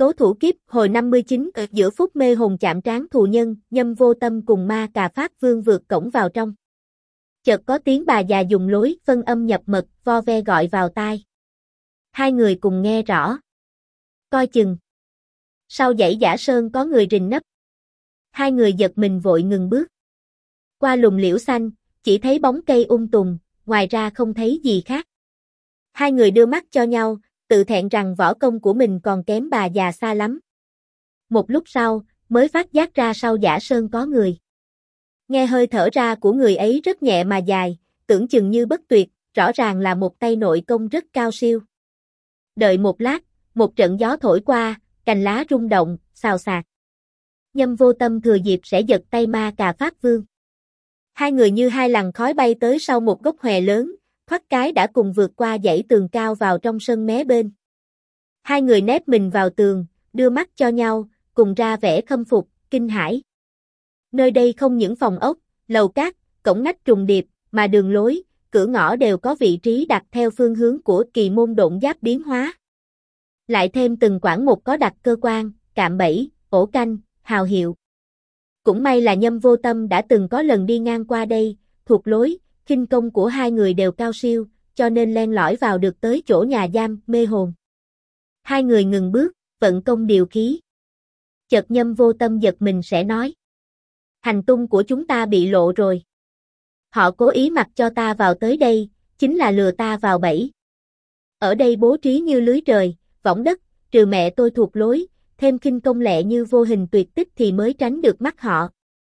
Tố thủ kiếp hồi 59 ở giữa phút mê hồn chạm trán thù nhân, Nhâm Vô Tâm cùng Ma Cà Pháp Vương vượt cổng vào trong. Chợt có tiếng bà già dùng lối phân âm nhập mật vo ve gọi vào tai. Hai người cùng nghe rõ. Coi chừng. Sau dãy Giả Sơn có người rình nấp. Hai người giật mình vội ngừng bước. Qua lùm liễu xanh, chỉ thấy bóng cây tùm, ngoài ra không thấy gì khác. Hai người đưa mắt cho nhau, tự thẹn rằng võ công của mình còn kém bà già xa lắm. Một lúc sau, mới phát giác ra sau Giả Sơn có người. Nghe hơi thở ra của người ấy rất nhẹ mà dài, tưởng chừng như bất tuyệt, rõ ràng là một tay nội công rất cao siêu. Đợi một lát, một trận gió thổi qua, cành lá rung động, xào xạc. Nhâm Vô Tâm thừa dịp sẽ giật tay Ma Cà Pháp Vương. Hai người như hai làn khói bay tới sau một gốc hòe lớn, thoát cái đã cùng vượt qua dãy tường cao vào trong sân mé bên. Hai người nép mình vào tường, đưa mắt cho nhau, cùng ra vẻ khâm phục, kinh hãi. Nơi đây không những phòng ốc, lầu cát, cổng ngách trùng điệp, mà đường lối, cửa ngõ đều có vị trí đặt theo phương hướng của kỳ môn độn giáp biến hóa. Lại thêm từng quãng một có đặt cơ quan, cạm bẫy, ổ canh, hào hiệu. Cũng may là Nhâm Vô Tâm đã từng có lần đi ngang qua đây, thuộc lối, khinh công của hai người đều cao siêu, cho nên len lỏi vào được tới chỗ nhà giam, mê hồn. Hai người ngừng bước, vận công điều khí. Chợt Nhâm Vô Tâm giật mình sẽ nói. Hành tung của chúng ta bị lộ rồi. Họ cố ý mặc cho ta vào tới đây, chính là lừa ta vào bẫy. Ở đây bố trí như lưới trời, võng đất, trừ mẹ tôi thuộc lối, thêm khinh công lẹ như vô hình tuyệt tích thì mới tránh được mắt họ.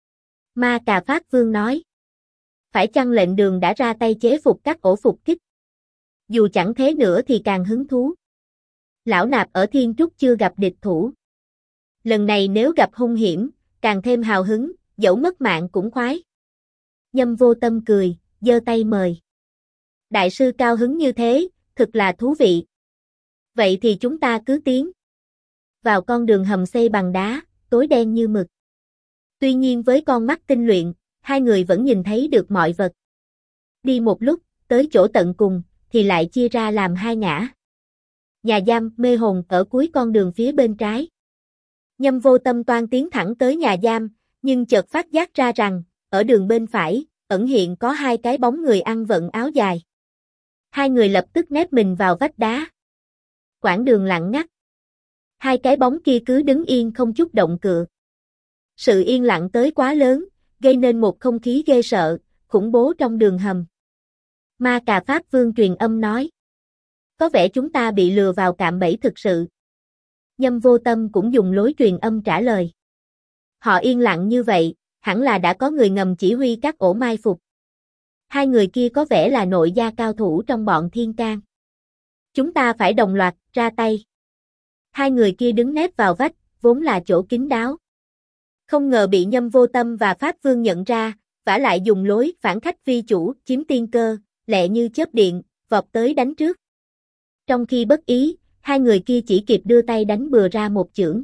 Ma Cà Pháp Vương nói. Phải chăng lệnh đường đã ra tay chế phục các ổ phục kích? Dù chẳng thế nữa thì càng hứng thú. Lão nạp ở Thiên Trúc chưa gặp địch thủ. Lần này nếu gặp hung hiểm, càng thêm hào hứng, dẫu mất mạng cũng khoái. Nhâm Vô Tâm cười, giơ tay mời. Đại sư cao hứng như thế, thực là thú vị. Vậy thì chúng ta cứ tiến. Vào con đường hầm xây bằng đá, tối đen như mực. Tuy nhiên với con mắt tinh luyện, hai người vẫn nhìn thấy được mọi vật. Đi một lúc, tới chỗ tận cùng, thì lại chia ra làm hai ngã. Nhà giam, mê hồn ở cuối con đường phía bên trái. Nhâm Vô Tâm toan tiến thẳng tới nhà giam, nhưng chợt phát giác ra rằng, ở đường bên phải, ẩn hiện có hai cái bóng người ăn vận áo dài. Hai người lập tức nép mình vào vách đá. Quãng đường lặng ngắt. Hai cái bóng kia cứ đứng yên không chút động cựa. Sự yên lặng tới quá lớn, gây nên một không khí ghê sợ, khủng bố trong đường hầm. Ma Cà Pháp Vương truyền âm nói. Có vẻ chúng ta bị lừa vào cạm bẫy thực sự. Nhâm Vô Tâm cũng dùng lối truyền âm trả lời. Họ yên lặng như vậy, hẳn là đã có người ngầm chỉ huy các ổ mai phục. Hai người kia có vẻ là nội gia cao thủ trong bọn Thiên Can. Chúng ta phải đồng loạt ra tay. Hai người kia đứng nép vào vách, vốn là chỗ kín đáo. Không ngờ bị Nhâm Vô Tâm và Pháp Vương nhận ra, vả lại dùng lối phản khách vi chủ, chiếm tiên cơ, lẹ như chớp điện, vọt tới đánh trước. Trong khi bất ý, hai người kia chỉ kịp đưa tay đánh bừa ra một chưởng.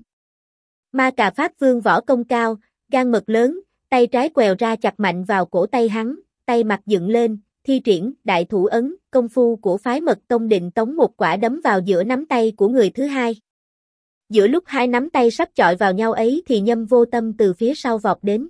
Ma Cà Pháp Vương võ công cao, gan mật lớn, tay trái quèo ra chặt mạnh vào cổ tay hắn, tay mặt dựng lên, thi triển đại thủ ấn, công phu của phái Mật Tông định tống một quả đấm vào giữa nắm tay của người thứ hai. Giữa lúc hai nắm tay sắp chọi vào nhau ấy thì Nhâm Vô Tâm từ phía sau vọt đến.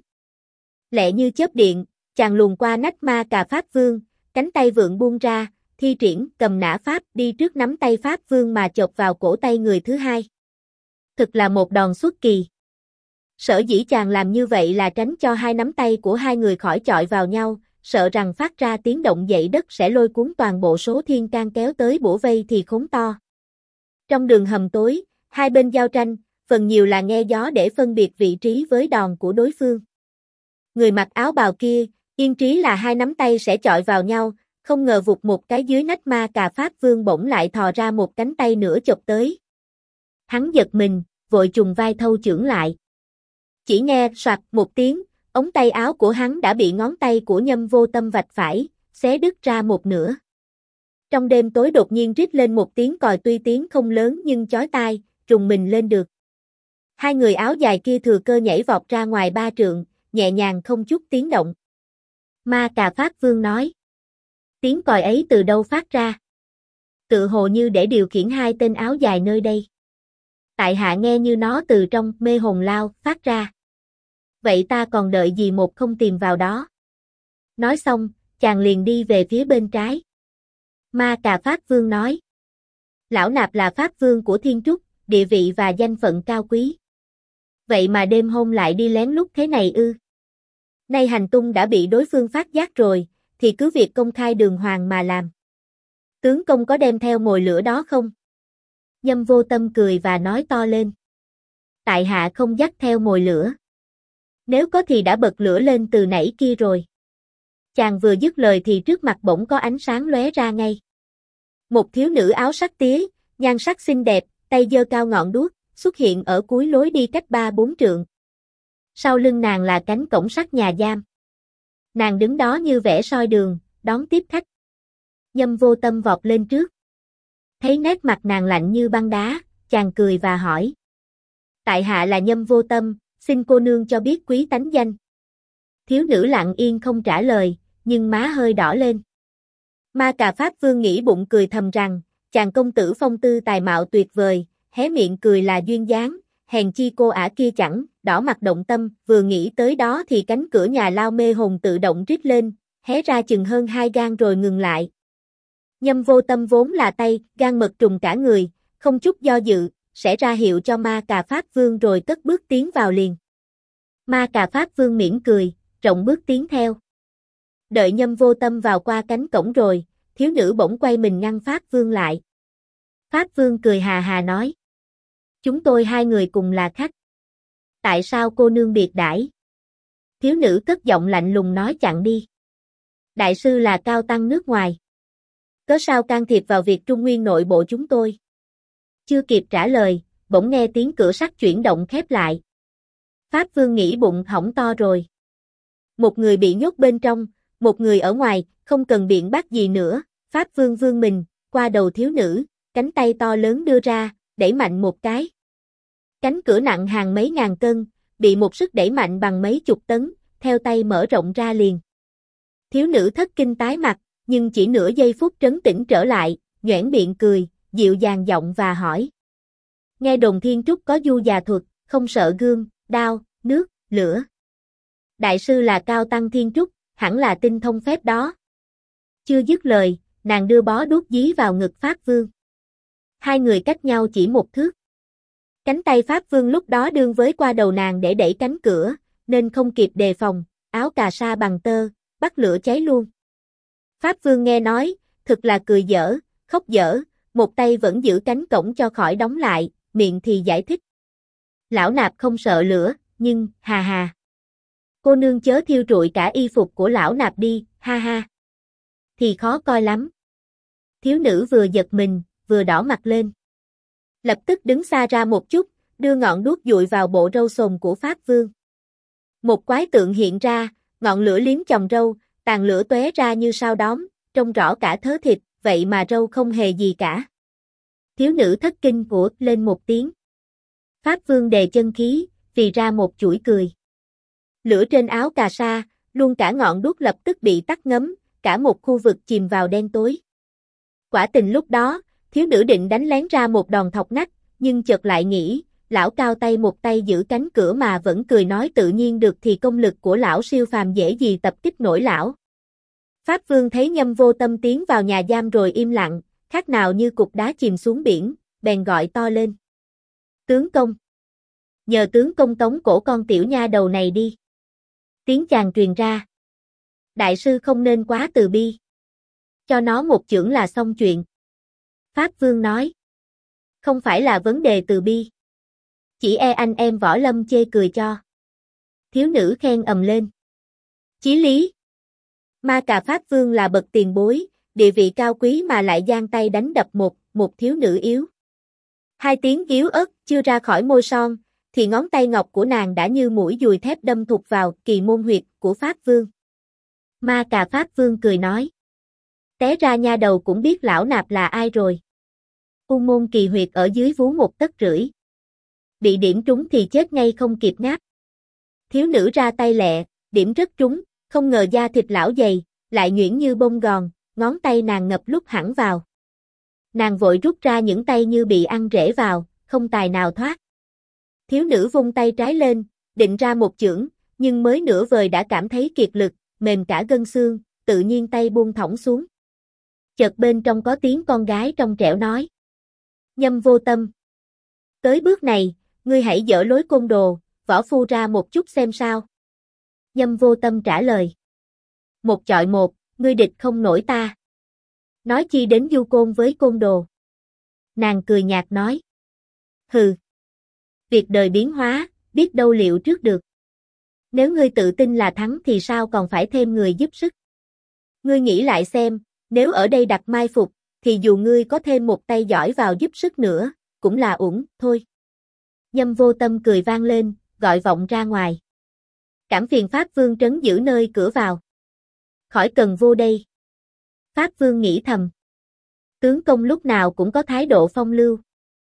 Lẹ như chớp điện, chàng luồn qua nách Ma Cà Pháp Vương, cánh tay vượng buông ra, thi triển cầm nã pháp đi trước nắm tay Pháp Vương mà chộp vào cổ tay người thứ hai. Thực là một đòn xuất kỳ. Sở dĩ chàng làm như vậy là tránh cho hai nắm tay của hai người khỏi chọi vào nhau, sợ rằng phát ra tiếng động dậy đất sẽ lôi cuốn toàn bộ số Thiên Can kéo tới bủa vây thì khốn to. Trong đường hầm tối, hai bên giao tranh, phần nhiều là nghe gió để phân biệt vị trí với đòn của đối phương. Người mặc áo bào kia, yên trí là hai nắm tay sẽ chọi vào nhau, không ngờ vụt một cái dưới nách Ma Cà Pháp Vương bỗng lại thò ra một cánh tay nữa chộp tới. Hắn giật mình, vội trùng vai thâu chưởng lại. Chỉ nghe soạt một tiếng, ống tay áo của hắn đã bị ngón tay của Nhâm Vô Tâm vạch phải, xé đứt ra một nửa. Trong đêm tối đột nhiên rít lên một tiếng còi, tuy tiếng không lớn nhưng chói tai, trùng mình lên được. Hai người áo dài kia thừa cơ nhảy vọt ra ngoài 3 trượng, nhẹ nhàng không chút tiếng động. Ma Cà Pháp Vương nói. Tiếng còi ấy từ đâu phát ra? Tự hồ như để điều khiển hai tên áo dài nơi đây. Tại hạ nghe như nó từ trong mê hồn lao phát ra. Vậy ta còn đợi gì một không tìm vào đó. Nói xong, chàng liền đi về phía bên trái. Ma Cà Pháp Vương nói. Lão Nạp là Pháp Vương của Thiên Trúc, địa vị và danh phận cao quý. Vậy mà đêm hôm lại đi lén lút thế này ư? Nay hành tung đã bị đối phương phát giác rồi, thì cứ việc công khai đường hoàng mà làm. Tướng công có đem theo mồi lửa đó không? Nhâm Vô Tâm cười và nói to lên. Tại hạ không dắt theo mồi lửa. Nếu có thì đã bật lửa lên từ nãy kia rồi. Chàng vừa dứt lời thì trước mặt bỗng có ánh sáng lóe ra ngay. Một thiếu nữ áo sắc tía, nhan sắc xinh đẹp, tay giơ cao ngọn đuốc, xuất hiện ở cuối lối đi cách 3-4 trượng. Sau lưng nàng là cánh cổng sắt nhà giam. Nàng đứng đó như vẽ soi đường, đón tiếp khách. Nhâm Vô Tâm vọt lên trước. Thấy nét mặt nàng lạnh như băng đá, chàng cười và hỏi. Tại hạ là Nhâm Vô Tâm, xin cô nương cho biết quý tánh danh. Thiếu nữ lặng yên không trả lời, nhưng má hơi đỏ lên. Ma Cà Pháp Vương nghĩ bụng cười thầm rằng, chàng công tử phong tư tài mạo tuyệt vời, hé miệng cười là duyên dáng, hèn chi cô ả kia chẳng, đỏ mặt động tâm, vừa nghĩ tới đó thì cánh cửa nhà lao mê hồn tự động rít lên, hé ra chừng hơn 2 gang rồi ngừng lại. Nhâm Vô Tâm vốn là tay, gan mật trùng cả người, không chút do dự, sẽ ra hiệu cho Ma Cà Pháp Vương rồi cất bước tiến vào liền. Ma Cà Pháp Vương mỉm cười, rộng bước tiến theo. Đợi Nhâm Vô Tâm vào qua cánh cổng rồi, thiếu nữ bỗng quay mình ngăn Pháp Vương lại. Pháp Vương cười hà hà nói. Chúng tôi hai người cùng là khách. Tại sao cô nương biệt đãi? Thiếu nữ cất giọng lạnh lùng nói chặn đi. Đại sư là cao tăng nước ngoài. Cớ sao can thiệp vào việc Trung Nguyên nội bộ chúng tôi? Chưa kịp trả lời, bỗng nghe tiếng cửa sắt chuyển động khép lại. Pháp Vương nghĩ bụng hỏng to rồi. Một người bị nhốt bên trong, một người ở ngoài, không cần biện bác gì nữa. Pháp Vương vươn mình, qua đầu thiếu nữ, cánh tay to lớn đưa ra, đẩy mạnh một cái. Cánh cửa nặng hàng mấy ngàn cân, bị một sức đẩy mạnh bằng mấy chục tấn, theo tay mở rộng ra liền. Thiếu nữ thất kinh tái mặt, nhưng chỉ nửa giây phút trấn tĩnh trở lại, nhoẻn miệng cười, dịu dàng giọng và hỏi. Nghe đồn Thiên Trúc có du già thuật, không sợ gươm, đao, nước, lửa. Đại sư là cao tăng Thiên Trúc, hẳn là tinh thông phép đó. Chưa dứt lời, nàng đưa bó đuốc dí vào ngực Pháp Vương. Hai người cách nhau chỉ một thước. Cánh tay Pháp Vương lúc đó đương với qua đầu nàng để đẩy cánh cửa, nên không kịp đề phòng, áo cà sa bằng tơ, bắt lửa cháy luôn. Pháp Vương nghe nói, thực là cười dở, khóc dở, một tay vẫn giữ cánh cổng cho khỏi đóng lại, miệng thì giải thích. Lão nạp không sợ lửa, nhưng, hà hà. Cô nương chớ thiêu trụi cả y phục của lão nạp đi, ha ha. Thì khó coi lắm. Thiếu nữ vừa giật mình, vừa đỏ mặt lên. Lập tức đứng xa ra một chút, đưa ngọn đuốc dụi vào bộ râu sồn của Pháp Vương. Một quái tượng hiện ra, ngọn lửa liếm chòm râu, tàn lửa tóe ra như sao đóm, trông rõ cả thớ thịt, vậy mà râu không hề gì cả. Thiếu nữ thất kinh của lên một tiếng. Pháp Vương đề chân khí, phì ra một chuỗi cười. Lửa trên áo cà sa, luôn cả ngọn đuốc lập tức bị tắt ngấm, cả một khu vực chìm vào đen tối. Quả tình lúc đó, thiếu nữ định đánh lén ra một đòn thọc nách, nhưng chợt lại nghĩ, lão cao tay một tay giữ cánh cửa mà vẫn cười nói tự nhiên được thì công lực của lão siêu phàm dễ gì tập kích nổi lão. Pháp Vương thấy Nhâm Vô Tâm tiến vào nhà giam rồi im lặng, khác nào như cục đá chìm xuống biển, bèn gọi to lên. Tướng công! Nhờ tướng công tống cổ con tiểu nha đầu này đi. Tiếng chàng truyền ra. Đại sư không nên quá từ bi. Cho nó một chưởng là xong chuyện. Pháp Vương nói. Không phải là vấn đề từ bi. Chỉ anh em võ lâm chê cười cho. Thiếu nữ khen ầm lên. Chí lý. Ma Cà Pháp Vương là bậc tiền bối, địa vị cao quý mà lại giang tay đánh đập một thiếu nữ yếu. Hai tiếng yếu ớt chưa ra khỏi môi son, thì ngón tay ngọc của nàng đã như mũi dùi thép đâm thục vào kỳ môn huyệt của Pháp Vương. Ma Cà Pháp Vương cười nói. Té ra nha đầu cũng biết lão nạp là ai rồi. U môn kỳ huyệt ở dưới vú 1 tấc rưỡi. Bị điểm trúng thì chết ngay không kịp ngáp. Thiếu nữ ra tay lẹ, điểm rất trúng, không ngờ da thịt lão dày, lại nhuyễn như bông gòn, ngón tay nàng ngập lúc hẳn vào. Nàng vội rút ra những tay như bị ăn rễ vào, không tài nào thoát. Thiếu nữ vung tay trái lên, định ra một chưởng, nhưng mới nửa vời đã cảm thấy kiệt lực, mềm cả gân xương, tự nhiên tay buông thõng xuống. Chợt bên trong có tiếng con gái trong trẻo nói. Nhâm Vô Tâm. Tới bước này, ngươi hãy dỡ lối côn đồ, võ phu ra một chút xem sao. Nhâm Vô Tâm trả lời. Một chọi một, ngươi địch không nổi ta. Nói chi đến du côn với côn đồ. Nàng cười nhạt nói. Hừ. Việc đời biến hóa, biết đâu liệu trước được. Nếu ngươi tự tin là thắng thì sao còn phải thêm người giúp sức. Ngươi nghĩ lại xem, nếu ở đây đặt mai phục, thì dù ngươi có thêm một tay giỏi vào giúp sức nữa, cũng là uổng, thôi. Nhâm Vô Tâm cười vang lên, gọi vọng ra ngoài. Cảm phiền Pháp Vương trấn giữ nơi cửa vào. Khỏi cần vô đây. Pháp Vương nghĩ thầm. Tướng công lúc nào cũng có thái độ phong lưu.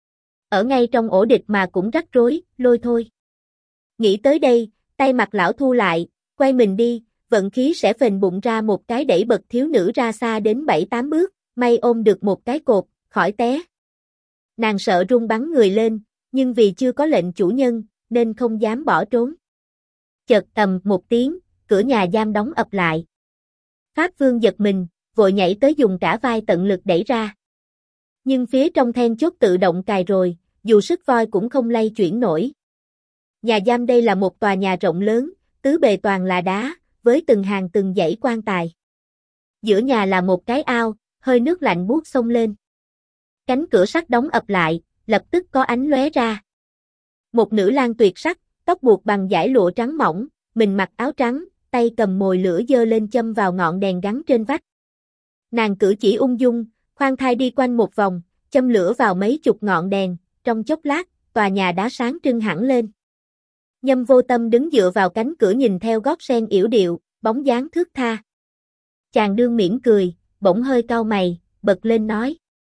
Ở ngay trong ổ địch mà cũng rắc rối, lôi thôi. Nghĩ tới đây, tay mặt lão thu lại, quay mình đi, vận khí sẽ phình bụng ra một cái đẩy bật thiếu nữ ra xa đến 7-8 bước, may ôm được một cái cột, khỏi té. Nàng sợ run bắn người lên, nhưng vì chưa có lệnh chủ nhân, nên không dám bỏ trốn. Chợt ầm một tiếng, cửa nhà giam đóng ập lại. Pháp Vương giật mình, vội nhảy tới dùng cả vai tận lực đẩy ra. Nhưng phía trong then chốt tự động cài rồi, dù sức voi cũng không lay chuyển nổi. Nhà giam đây là một tòa nhà rộng lớn, tứ bề toàn là đá, với từng hàng từng dãy quan tài. Giữa nhà là một cái ao, hơi nước lạnh buốt xông lên. Cánh cửa sắt đóng ập lại, lập tức có ánh lóe ra. Một nữ lang tuyệt sắc, tóc buộc bằng dải lụa trắng mỏng, mình mặc áo trắng, tay cầm mồi lửa giơ lên châm vào ngọn đèn gắn trên vách. Nàng cử chỉ ung dung, khoan thai đi quanh một vòng, châm lửa vào mấy chục ngọn đèn, trong chốc lát, tòa nhà đá sáng trưng hẳn lên. Nhâm Vô Tâm đứng dựa vào cánh cửa nhìn theo gót sen yểu điệu, bóng dáng thướt tha. Chàng đương mỉm cười, bỗng hơi cau mày, bật lên nói.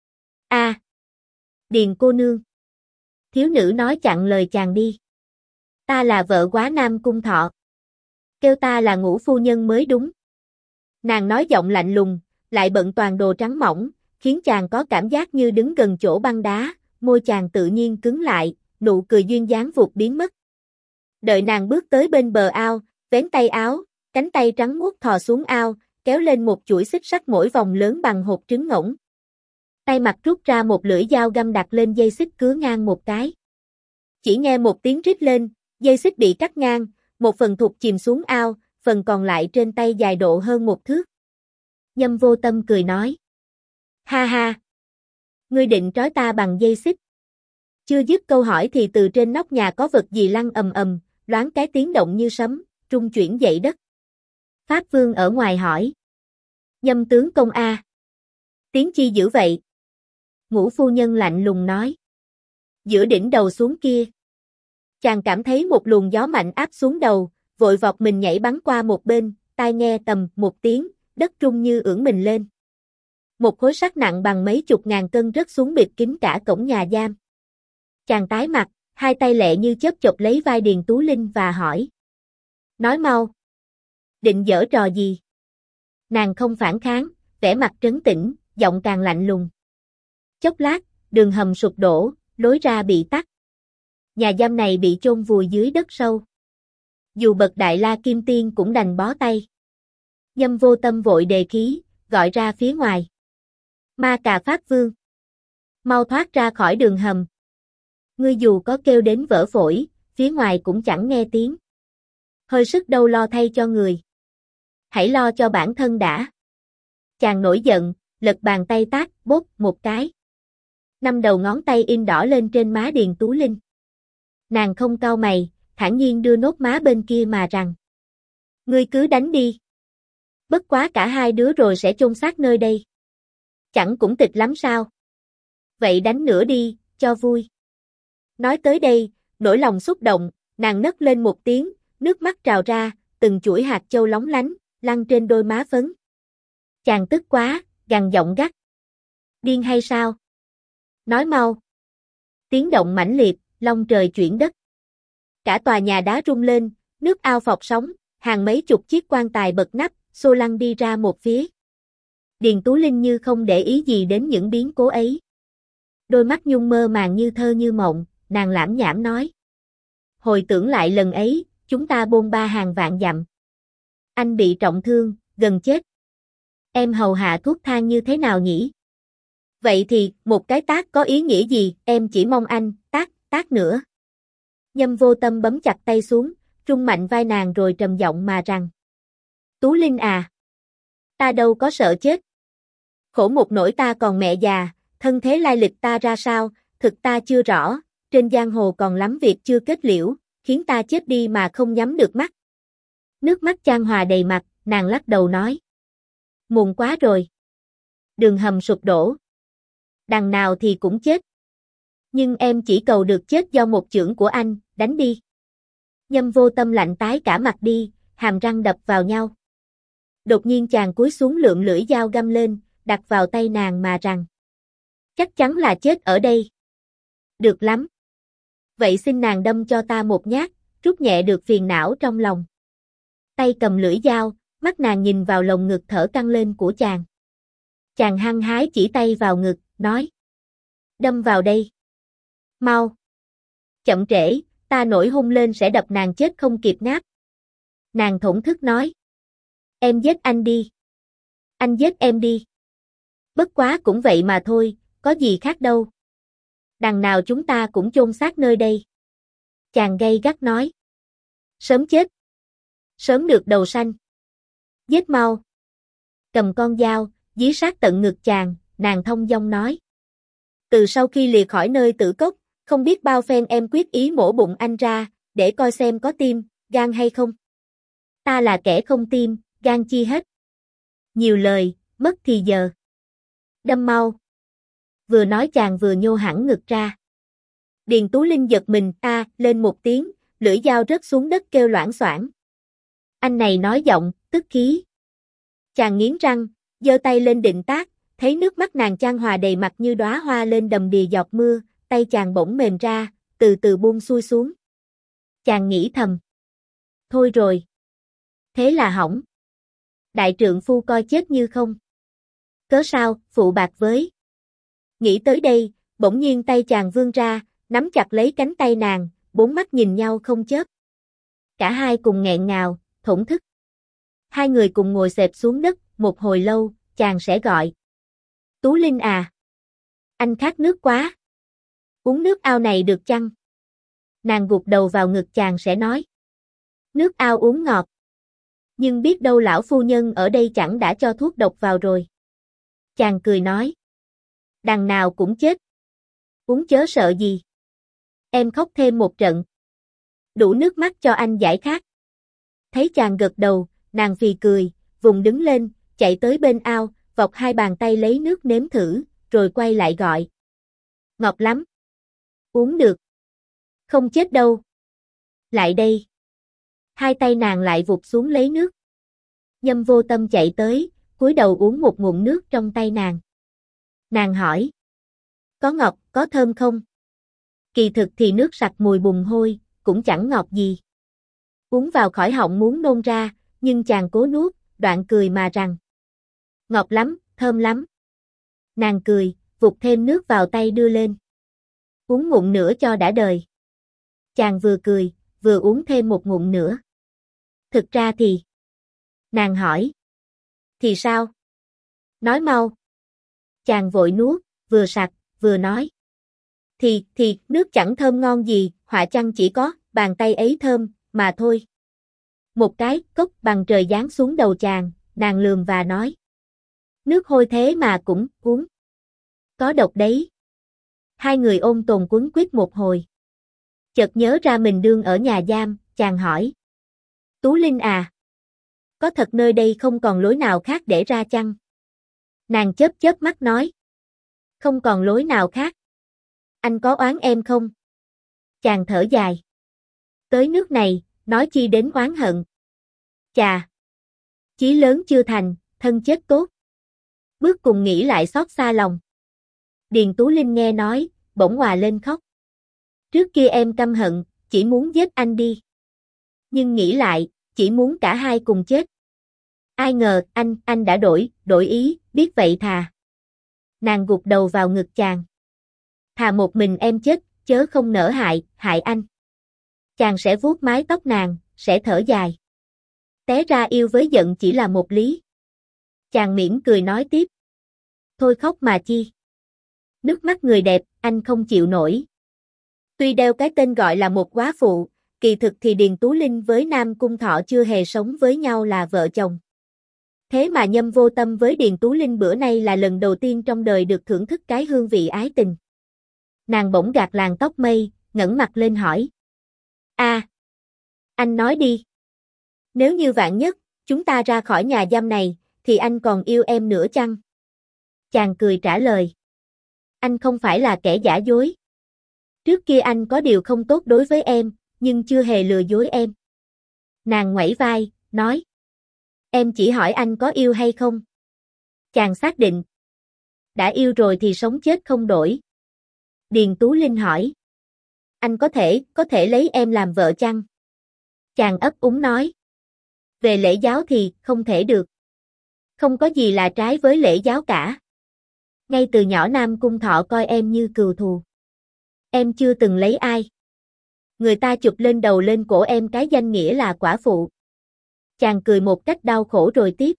A, Điền cô nương. Thiếu nữ nói chặn lời chàng đi. Ta là vợ Góa Nam Cung Thọ. Kêu ta là Ngũ phu nhân mới đúng. Nàng nói giọng lạnh lùng, lại bận toàn đồ trắng mỏng, khiến chàng có cảm giác như đứng gần chỗ băng đá, môi chàng tự nhiên cứng lại, nụ cười duyên dáng vụt biến mất. Đợi nàng bước tới bên bờ ao, vén tay áo, cánh tay trắng muốt thò xuống ao, kéo lên một chuỗi xích sắt mỗi vòng lớn bằng hột trứng ngỗng. Tay mặt rút ra một lưỡi dao găm đặt lên dây xích cứa ngang một cái. Chỉ nghe một tiếng rít lên, dây xích bị cắt ngang, một phần thụt chìm xuống ao, phần còn lại trên tay dài độ hơn một thước. Nhâm Vô Tâm cười nói. Ha ha! Ngươi định trói ta bằng dây xích. Chưa dứt câu hỏi thì từ trên nóc nhà có vật gì lăn ầm ầm, loáng cái tiếng động như sấm, rung chuyển dậy đất. Pháp Vương ở ngoài hỏi. Nhâm tướng công a. Tiếng chi dữ vậy? Ngũ phu nhân lạnh lùng nói. Giữa đỉnh đầu xuống kia. Chàng cảm thấy một luồng gió mạnh áp xuống đầu, vội vọt mình nhảy bắn qua một bên, tai nghe tầm một tiếng, đất rung như ưỡn mình lên. Một khối sắt nặng bằng mấy chục ngàn cân rớt xuống bịt kín cả cổng nhà giam. Chàng tái mặt, hai tay lẹ như chớp chộp lấy vai Điền Tú Linh và hỏi. Nói mau. Định giở trò gì? Nàng không phản kháng, vẻ mặt trấn tĩnh, giọng càng lạnh lùng. Chốc lát, đường hầm sụp đổ, lối ra bị tắt. Nhà giam này bị chôn vùi dưới đất sâu. Dù bậc Đại La Kim Tiên cũng đành bó tay. Nhâm Vô Tâm vội đề khí, gọi ra phía ngoài. Ma Cà Pháp Vương. Mau thoát ra khỏi đường hầm. Ngươi dù có kêu đến vỡ phổi, phía ngoài cũng chẳng nghe tiếng. Hơi sức đâu lo thay cho người. Hãy lo cho bản thân đã. Chàng nổi giận, lật bàn tay tát, bốp một cái. 5 đầu ngón tay in đỏ lên trên má Điền Tú Linh. Nàng không cau mày, thản nhiên đưa nốt má bên kia mà rằng. Ngươi cứ đánh đi. Bất quá cả hai đứa rồi sẽ chôn xác nơi đây. Chẳng cũng tịch lắm sao. Vậy đánh nữa đi, cho vui. Nói tới đây, nỗi lòng xúc động, nàng nấc lên một tiếng, nước mắt trào ra, từng chuỗi hạt châu lóng lánh, lăn trên đôi má phấn. Chàng tức quá, gằn giọng gắt. Điên hay sao? Nói mau. Tiếng động mãnh liệt, long trời chuyển đất. Cả tòa nhà đá rung lên, nước ao phọt sóng, hàng mấy chục chiếc quan tài bật nắp, xô lăn đi ra một phía. Điền Tú Linh như không để ý gì đến những biến cố ấy. Đôi mắt nhung mơ màng như thơ như mộng, nàng lảm nhảm nói. Hồi tưởng lại lần ấy, chúng ta bôn ba hàng vạn dặm. Anh bị trọng thương, gần chết. Em hầu hạ thuốc thang như thế nào nhỉ? Vậy thì, một cái tát có ý nghĩa gì, em chỉ mong anh, tát nữa. Nhâm Vô Tâm bấm chặt tay xuống, rung mạnh vai nàng rồi trầm giọng mà rằng. Tú Linh à! Ta đâu có sợ chết. Khổ một nỗi ta còn mẹ già, thân thế lai lịch ta ra sao, thực ta chưa rõ, trên giang hồ còn lắm việc chưa kết liễu, khiến ta chết đi mà không nhắm được mắt. Nước mắt chan hòa đầy mặt, nàng lắc đầu nói. Muộn quá rồi. Đường hầm sụp đổ. Đằng nào thì cũng chết. Nhưng em chỉ cầu được chết do một chưởng của anh, đánh đi. Nhâm Vô Tâm lạnh tái cả mặt đi, hàm răng đập vào nhau. Đột nhiên chàng cúi xuống lượm lưỡi dao găm lên, đặt vào tay nàng mà rằng. Chắc chắn là chết ở đây. Được lắm. Vậy xin nàng đâm cho ta một nhát, trút nhẹ được phiền não trong lòng. Tay cầm lưỡi dao, mắt nàng nhìn vào lồng ngực thở căng lên của chàng. Chàng hăng hái chỉ tay vào ngực, nói. Đâm vào đây. Mau. Chậm trễ, ta nổi hung lên sẽ đập nàng chết không kịp ngáp. Nàng thổn thức nói. Em giết anh đi. Anh giết em đi. Bất quá cũng vậy mà thôi, có gì khác đâu. Đằng nào chúng ta cũng chôn xác nơi đây. Chàng gay gắt nói. Sớm chết. Sớm được đầu xanh. Giết mau. Cầm con dao, dí sát tận ngực chàng, nàng thông dong nói. Từ sau khi lìa khỏi nơi tử cốc, không biết bao phen em quyết ý mổ bụng anh ra, để coi xem có tim, gan hay không. Ta là kẻ không tim, gan chi hết. Nhiều lời, mất thì giờ. Đâm mau. Vừa nói chàng vừa nhô hẳn ngực ra. Điền Tú Linh giật mình, lên một tiếng, lưỡi dao rớt xuống đất kêu loảng xoảng. Anh này nói giọng, tức khí. Chàng nghiến răng, giơ tay lên định tát, thấy nước mắt nàng chan hòa đầy mặt như đóa hoa lên đầm đìa giọt mưa, tay chàng bỗng mềm ra, từ từ buông xuôi xuống. Chàng nghĩ thầm. Thôi rồi. Thế là hỏng. Đại trượng phu coi chết như không. Cớ sao, phụ bạc với. Nghĩ tới đây, bỗng nhiên tay chàng vươn ra, nắm chặt lấy cánh tay nàng, bốn mắt nhìn nhau không chớp. Cả hai cùng nghẹn ngào, thổn thức. Hai người cùng ngồi xẹp xuống đất, một hồi lâu, chàng sẽ gọi. Tú Linh à! Anh khát nước quá! Uống nước ao này được chăng? Nàng gục đầu vào ngực chàng sẽ nói. Nước ao uống ngọt. Nhưng biết đâu lão phu nhân ở đây chẳng đã cho thuốc độc vào rồi. Chàng cười nói. Đằng nào cũng chết. Uống chớ sợ gì. Em khóc thêm một trận. Đủ nước mắt cho anh giải khát. Thấy chàng gật đầu, nàng phì cười, vùng đứng lên, chạy tới bên ao, vọc hai bàn tay lấy nước nếm thử, rồi quay lại gọi. Ngọt lắm. Uống được. Không chết đâu. Lại đây. Hai tay nàng lại vụt xuống lấy nước. Nhâm Vô Tâm chạy tới, cúi đầu uống một ngụm nước trong tay nàng. Nàng hỏi. Có ngọt, có thơm không? Kỳ thực thì nước sặc mùi bùn hôi, cũng chẳng ngọt gì. Uống vào khỏi họng muốn nôn ra, nhưng chàng cố nuốt, đoạn cười mà rằng. Ngọt lắm, thơm lắm. Nàng cười, vụt thêm nước vào tay đưa lên. Uống ngụm nữa cho đã đời. Chàng vừa cười, vừa uống thêm một ngụm nữa. Thực ra thì. Nàng hỏi. Thì sao? Nói mau. Chàng vội nuốt, vừa sặc, vừa nói. Thì, nước chẳng thơm ngon gì, họa chăng chỉ có, bàn tay ấy thơm, mà thôi. Một cái, cốc bằng trời giáng xuống đầu chàng, nàng lườm và nói. Nước hôi thế mà cũng, uống. Có độc đấy. Hai người ôm tồn quấn quýt một hồi. Chợt nhớ ra mình đương ở nhà giam, chàng hỏi. Tú Linh à. Có thật nơi đây không còn lối nào khác để ra chăng? Nàng chớp chớp mắt nói. Không còn lối nào khác. Anh có oán em không? Chàng thở dài. Tới nước này, nói chi đến oán hận. Chà. Chí lớn chưa thành, thân chết tốt. Bước cùng nghĩ lại xót xa lòng. Điền Tú Linh nghe nói, bỗng òa lên khóc. Trước kia em căm hận, chỉ muốn giết anh đi. Nhưng nghĩ lại, chỉ muốn cả hai cùng chết. Ai ngờ, anh đã đổi ý, biết vậy thà. Nàng gục đầu vào ngực chàng. Thà một mình em chết, chớ không nỡ hại anh. Chàng sẽ vuốt mái tóc nàng, sẽ thở dài. Té ra yêu với giận chỉ là một lý. Chàng mỉm cười nói tiếp. Thôi khóc mà chi. Nước mắt người đẹp, anh không chịu nổi. Tuy đeo cái tên gọi là một góa phụ, kỳ thực thì Điền Tú Linh với Nam Cung Thọ chưa hề sống với nhau là vợ chồng. Thế mà Nhâm Vô Tâm với Điền Tú Linh bữa nay là lần đầu tiên trong đời được thưởng thức cái hương vị ái tình. Nàng bỗng gạt làn tóc mây, ngẩng mặt lên hỏi. Anh nói đi. Nếu như vạn nhất, chúng ta ra khỏi nhà giam này, thì anh còn yêu em nữa chăng? Chàng cười trả lời. Anh không phải là kẻ giả dối. Trước kia anh có điều không tốt đối với em, nhưng chưa hề lừa dối em. Nàng ngoảy vai, nói. Em chỉ hỏi anh có yêu hay không? Chàng xác định. Đã yêu rồi thì sống chết không đổi. Điền Tú Linh hỏi. Anh có thể lấy em làm vợ chăng? Chàng ấp úng nói. Về lễ giáo thì không thể được. Không có gì là trái với lễ giáo cả. Ngay từ nhỏ Nam Cung Thọ coi em như cừu thù. Em chưa từng lấy ai. Người ta chụp lên đầu lên cổ em cái danh nghĩa là quả phụ. Chàng cười một cách đau khổ rồi tiếp.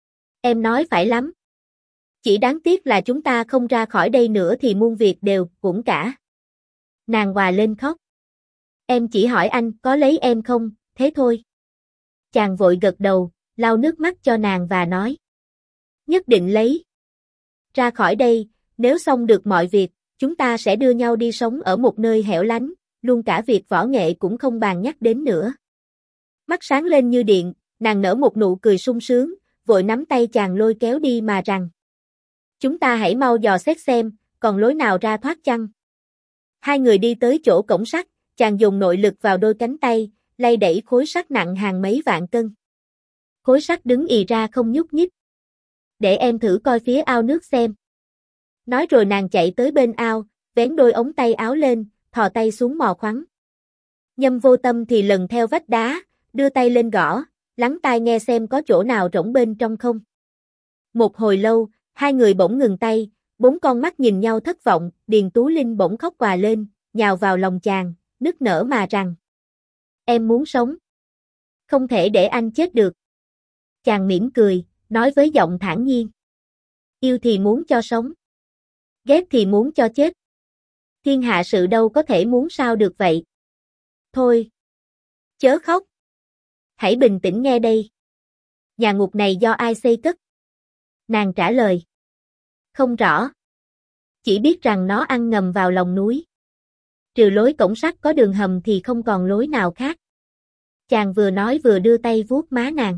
Em nói phải lắm. Chỉ đáng tiếc là chúng ta không ra khỏi đây nữa thì muôn việc đều uổng cả. Nàng òa lên khóc. Em chỉ hỏi anh có lấy em không, thế thôi. Chàng vội gật đầu, lau nước mắt cho nàng và nói. Nhất định lấy. Ra khỏi đây, nếu xong được mọi việc, chúng ta sẽ đưa nhau đi sống ở một nơi hẻo lánh, luôn cả việc võ nghệ cũng không bàn nhắc đến nữa. Mắt sáng lên như điện, nàng nở một nụ cười sung sướng, vội nắm tay chàng lôi kéo đi mà rằng. Chúng ta hãy mau dò xét xem, còn lối nào ra thoát chăng? Hai người đi tới chỗ cổng sắt, chàng dùng nội lực vào đôi cánh tay, lay đẩy khối sắt nặng hàng mấy vạn cân. Khối sắt đứng ì ra không nhúc nhích. Để em thử coi phía ao nước xem. Nói rồi nàng chạy tới bên ao, vén đôi ống tay áo lên, thò tay xuống mò khoắn. Nhâm Vô Tâm thì lần theo vách đá, đưa tay lên gõ, lắng tai nghe xem có chỗ nào rỗng bên trong không. Một hồi lâu, hai người bỗng ngừng tay, bốn con mắt nhìn nhau thất vọng, Điền Tú Linh bỗng khóc òa lên, nhào vào lòng chàng, nức nở mà rằng. Em muốn sống. Không thể để anh chết được. Chàng mỉm cười, nói với giọng thản nhiên. Yêu thì muốn cho sống. Ghét thì muốn cho chết. Thiên hạ sự đâu có thể muốn sao được vậy. Thôi. Chớ khóc. Hãy bình tĩnh nghe đây. Nhà ngục này do ai xây cất? Nàng trả lời. Không rõ. Chỉ biết rằng nó ăn ngầm vào lòng núi. Trừ lối cổng sắt có đường hầm thì không còn lối nào khác. Chàng vừa nói vừa đưa tay vuốt má nàng.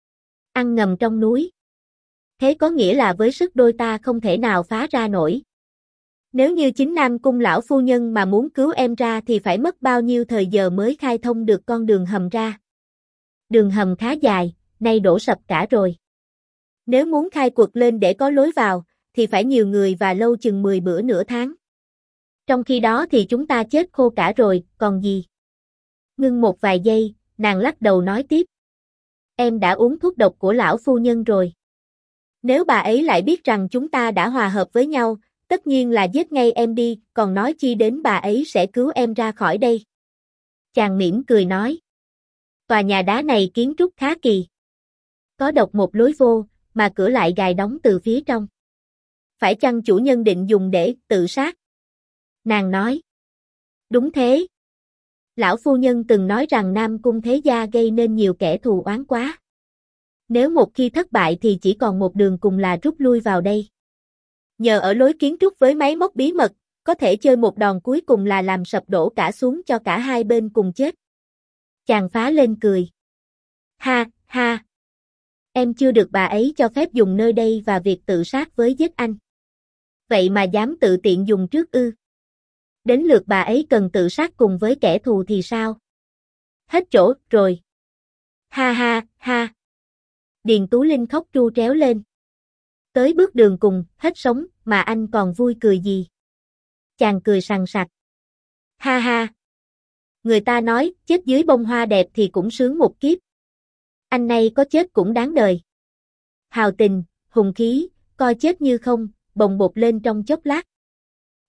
Ăn ngầm trong núi. Thế có nghĩa là với sức đôi ta không thể nào phá ra nổi. Nếu như chính Nam Cung lão phu nhân mà muốn cứu em ra thì phải mất bao nhiêu thời giờ mới khai thông được con đường hầm ra. Đường hầm khá dài, nay đổ sập cả rồi. Nếu muốn khai quật lên để có lối vào, thì phải nhiều người và lâu chừng 10 bữa nửa tháng. Trong khi đó thì chúng ta chết khô cả rồi, còn gì? Ngưng một vài giây, nàng lắc đầu nói tiếp. Em đã uống thuốc độc của lão phu nhân rồi. Nếu bà ấy lại biết rằng chúng ta đã hòa hợp với nhau, tất nhiên là giết ngay em đi, còn nói chi đến bà ấy sẽ cứu em ra khỏi đây. Chàng mỉm cười nói. Tòa nhà đá này kiến trúc khá kỳ. Có độc một lối vô, mà cửa lại gài đóng từ phía trong. Phải chăng chủ nhân định dùng để tự sát? Nàng nói. Đúng thế. Lão phu nhân từng nói rằng Nam Cung Thế Gia gây nên nhiều kẻ thù oán quá. Nếu một khi thất bại thì chỉ còn một đường cùng là rút lui vào đây. Nhờ ở lối kiến trúc với máy móc bí mật, có thể chơi một đòn cuối cùng là làm sập đổ cả xuống cho cả hai bên cùng chết. Chàng phá lên cười. Ha, ha. Em chưa được bà ấy cho phép dùng nơi đây và việc tự sát với giết anh. Vậy mà dám tự tiện dùng trước ư? Đến lượt bà ấy cần tự sát cùng với kẻ thù thì sao? Hết chỗ, rồi. Ha ha, ha. Điền Tú Linh khóc tru tréo lên. Tới bước đường cùng, hết sống, mà anh còn vui cười gì? Chàng cười sằng sặc. Ha ha. Người ta nói, chết dưới bông hoa đẹp thì cũng sướng một kiếp. Anh này có chết cũng đáng đời. Hào tình, hùng khí, coi chết như không, bồng bột lên trong chốc lát.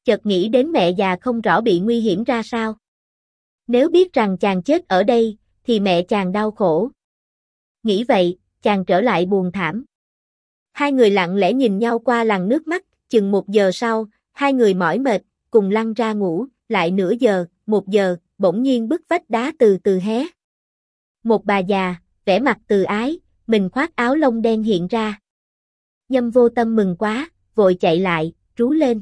Chợt nghĩ đến mẹ già không rõ bị nguy hiểm ra sao. Nếu biết rằng chàng chết ở đây, thì mẹ chàng đau khổ. Nghĩ vậy, chàng trở lại buồn thảm. Hai người lặng lẽ nhìn nhau qua làn nước mắt, chừng 1 giờ sau, hai người mỏi mệt, cùng lăn ra ngủ, lại nửa giờ, 1 giờ, bỗng nhiên bức vách đá từ từ hé. Một bà già, vẻ mặt từ ái, mình khoác áo lông đen hiện ra. Nhâm Vô Tâm mừng quá, vội chạy lại, rú lên.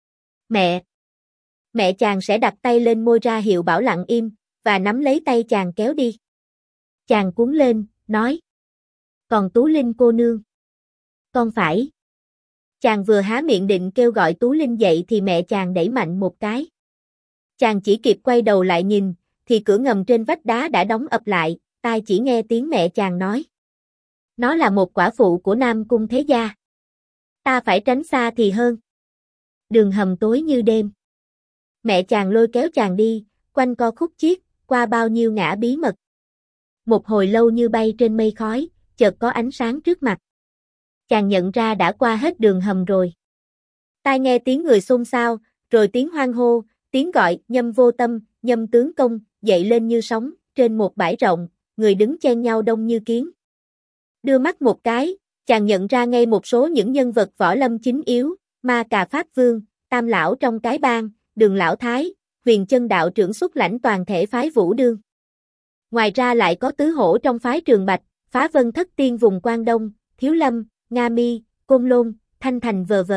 Mẹ! Mẹ chàng sẽ đặt tay lên môi ra hiệu bảo lặng im, và nắm lấy tay chàng kéo đi. Chàng cuống lên, nói. Còn Tú Linh cô nương? Con phải. Chàng vừa há miệng định kêu gọi Tú Linh dậy thì mẹ chàng đẩy mạnh một cái. Chàng chỉ kịp quay đầu lại nhìn, thì cửa ngầm trên vách đá đã đóng ập lại, tai chỉ nghe tiếng mẹ chàng nói. Nó là một quả phụ của Nam Cung Thế Gia. Ta phải tránh xa thì hơn. Đường hầm tối như đêm. Mẹ chàng lôi kéo chàng đi, quanh co khúc chiết, qua bao nhiêu ngã bí mật. Một hồi lâu như bay trên mây khói, chợt có ánh sáng trước mặt. Chàng nhận ra đã qua hết đường hầm rồi. Tai nghe tiếng người xôn xao, rồi tiếng hoan hô, tiếng gọi Nhâm Vô Tâm, Nhâm tướng công, dậy lên như sóng, trên một bãi rộng, người đứng chen nhau đông như kiến. Đưa mắt một cái, chàng nhận ra ngay một số những nhân vật võ lâm chính yếu, Ma Cà Pháp Vương, Tam Lão trong cái bang, Đường Lão Thái, Huyền Chân đạo trưởng xuất lãnh toàn thể phái Vũ Đương. Ngoài ra lại có tứ hổ trong phái Trường Bạch, Phá Vân Thất Tiên vùng Quang Đông, Thiếu Lâm, Nga Mi, Côn Lôn, Thanh Thành v.v.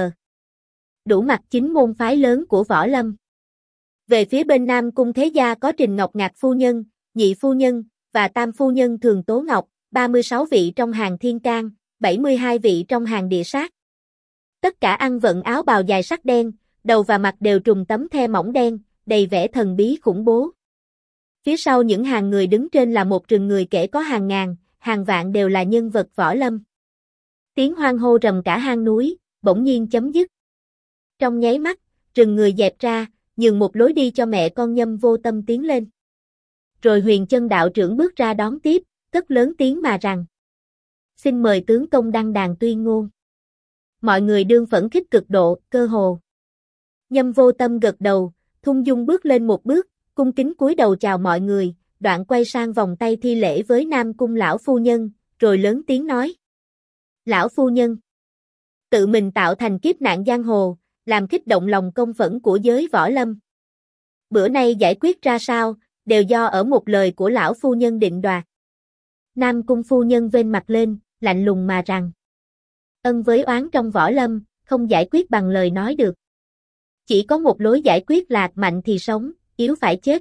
Đủ mặt chính môn phái lớn của võ lâm. Về phía bên Nam Cung Thế Gia có Trình Ngọc Ngạc phu nhân, Nhị phu nhân và Tam phu nhân Thường Tố Ngọc, 36 vị trong hàng thiên can, 72 vị trong hàng địa sát. Tất cả ăn vận áo bào dài sắc đen, đầu và mặt đều trùm tấm the mỏng đen, đầy vẻ thần bí khủng bố. Phía sau những hàng người đứng trên là một rừng người kể có hàng ngàn, hàng vạn đều là nhân vật võ lâm. Tiếng hoan hô rầm cả hang núi, bỗng nhiên chấm dứt. Trong nháy mắt, rừng người dẹp ra, nhường một lối đi cho mẹ con Nhâm Vô Tâm tiến lên. Rồi Huyền Chân đạo trưởng bước ra đón tiếp, cất lớn tiếng mà rằng. Xin mời tướng công đăng đàn tuyên ngôn. Mọi người đương phẫn khích cực độ, cơ hồ. Nhâm Vô Tâm gật đầu, thung dung bước lên một bước, cung kính cúi đầu chào mọi người, đoạn quay sang vòng tay thi lễ với Nam Cung lão phu nhân, rồi lớn tiếng nói. Lão phu nhân, tự mình tạo thành kiếp nạn giang hồ, làm kích động lòng công phẫn của giới võ lâm. Bữa nay giải quyết ra sao, đều do ở một lời của lão phu nhân định đoạt. Nam Cung phu nhân vênh mặt lên, lạnh lùng mà rằng. Ân với oán trong võ lâm, không giải quyết bằng lời nói được. Chỉ có một lối giải quyết là mạnh thì sống, yếu phải chết.